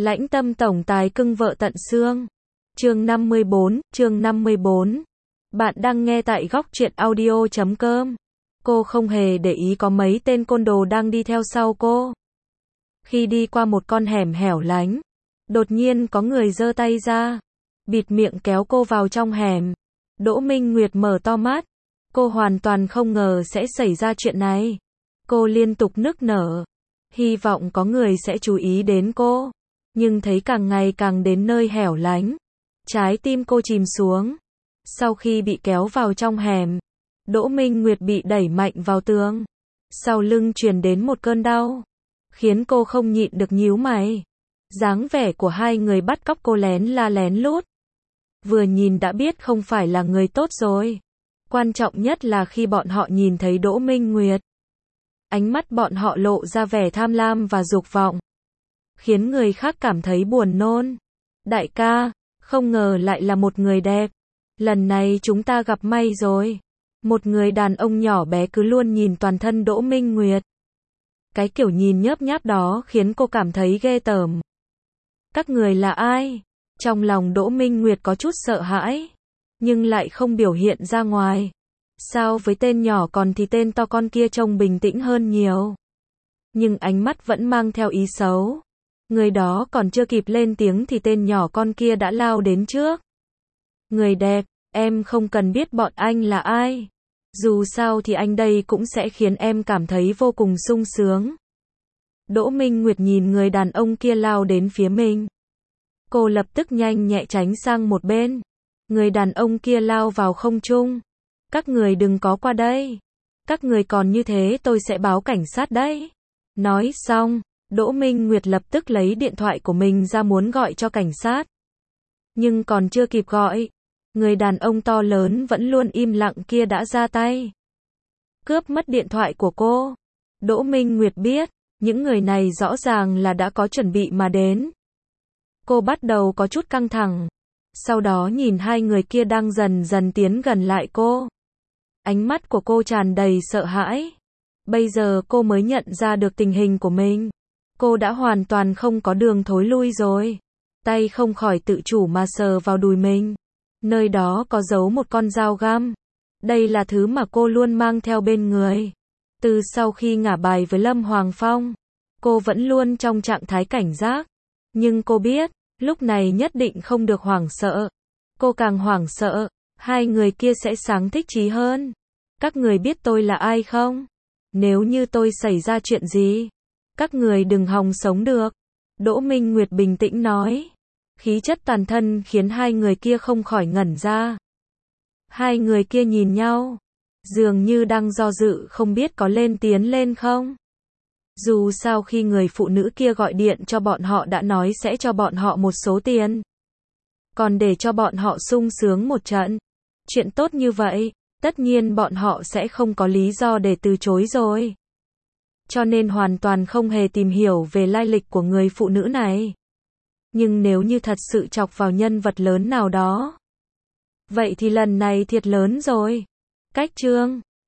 Lãnh tâm tổng tài cưng vợ tận xương. Chương 54. Bạn đang nghe tại góc truyện audio.com. Cô không hề để ý có mấy tên côn đồ đang đi theo sau cô. Khi đi qua một con hẻm hẻo lánh, đột nhiên có người giơ tay ra, bịt miệng kéo cô vào trong hẻm. Đỗ Minh Nguyệt mở to mắt. Cô hoàn toàn không ngờ sẽ xảy ra chuyện này. Cô liên tục nức nở, hy vọng có người sẽ chú ý đến cô. Nhưng thấy càng ngày càng đến nơi hẻo lánh, trái tim cô chìm xuống. Sau khi bị kéo vào trong hẻm, Đỗ Minh Nguyệt bị đẩy mạnh vào tường. Sau lưng truyền đến một cơn đau, khiến cô không nhịn được nhíu mày. Dáng vẻ của hai người bắt cóc cô lén la lén lút, vừa nhìn đã biết không phải là người tốt rồi. Quan trọng nhất là khi bọn họ nhìn thấy Đỗ Minh Nguyệt, ánh mắt bọn họ lộ ra vẻ tham lam và dục vọng, khiến người khác cảm thấy buồn nôn. Đại ca, không ngờ lại là một người đẹp. Lần này chúng ta gặp may rồi. Một người đàn ông nhỏ bé cứ luôn nhìn toàn thân Đỗ Minh Nguyệt. Cái kiểu nhìn nhớp nháp đó khiến cô cảm thấy ghê tởm. Các người là ai? Trong lòng Đỗ Minh Nguyệt có chút sợ hãi, nhưng lại không biểu hiện ra ngoài. So với tên nhỏ con thì tên to con kia trông bình tĩnh hơn nhiều. Nhưng ánh mắt vẫn mang theo ý xấu. Người đó còn chưa kịp lên tiếng thì tên nhỏ con kia đã lao đến trước. Người đẹp, em không cần biết bọn anh là ai. Dù sao thì anh đây cũng sẽ khiến em cảm thấy vô cùng sung sướng. Đỗ Minh Nguyệt nhìn người đàn ông kia lao đến phía mình. Cô lập tức nhanh nhẹ tránh sang một bên. Người đàn ông kia lao vào không trung. Các người đừng có qua đây. Các người còn như thế tôi sẽ báo cảnh sát đấy. Nói xong, Đỗ Minh Nguyệt lập tức lấy điện thoại của mình ra muốn gọi cho cảnh sát. Nhưng còn chưa kịp gọi, người đàn ông to lớn vẫn luôn im lặng kia đã ra tay, cướp mất điện thoại của cô. Đỗ Minh Nguyệt biết, những người này rõ ràng là đã có chuẩn bị mà đến. Cô bắt đầu có chút căng thẳng. Sau đó nhìn hai người kia đang dần dần tiến gần lại cô. Ánh mắt của cô tràn đầy sợ hãi. Bây giờ cô mới nhận ra được tình hình của mình. Cô đã hoàn toàn không có đường thối lui rồi. Tay không khỏi tự chủ mà sờ vào đùi mình. Nơi đó có giấu một con dao găm. Đây là thứ mà cô luôn mang theo bên người. Từ sau khi ngả bài với Lâm Hoàng Phong, cô vẫn luôn trong trạng thái cảnh giác. Nhưng cô biết, lúc này nhất định không được hoảng sợ. Cô càng hoảng sợ, hai người kia sẽ sáng thích chí hơn. Các người biết tôi là ai không? Nếu như tôi xảy ra chuyện gì, các người đừng hòng sống được. Đỗ Minh Nguyệt bình tĩnh nói. Khí chất toàn thân khiến hai người kia không khỏi ngẩn ra. Hai người kia nhìn nhau, dường như đang do dự không biết có lên tiến lên không. Dù sao khi người phụ nữ kia gọi điện cho bọn họ đã nói sẽ cho bọn họ một số tiền. Còn để cho bọn họ sung sướng một trận. Chuyện tốt như vậy, tất nhiên bọn họ sẽ không có lý do để từ chối rồi. Cho nên hoàn toàn không hề tìm hiểu về lai lịch của người phụ nữ này. Nhưng nếu như thật sự chọc vào nhân vật lớn nào đó, vậy thì lần này thiệt lớn rồi. Cách chương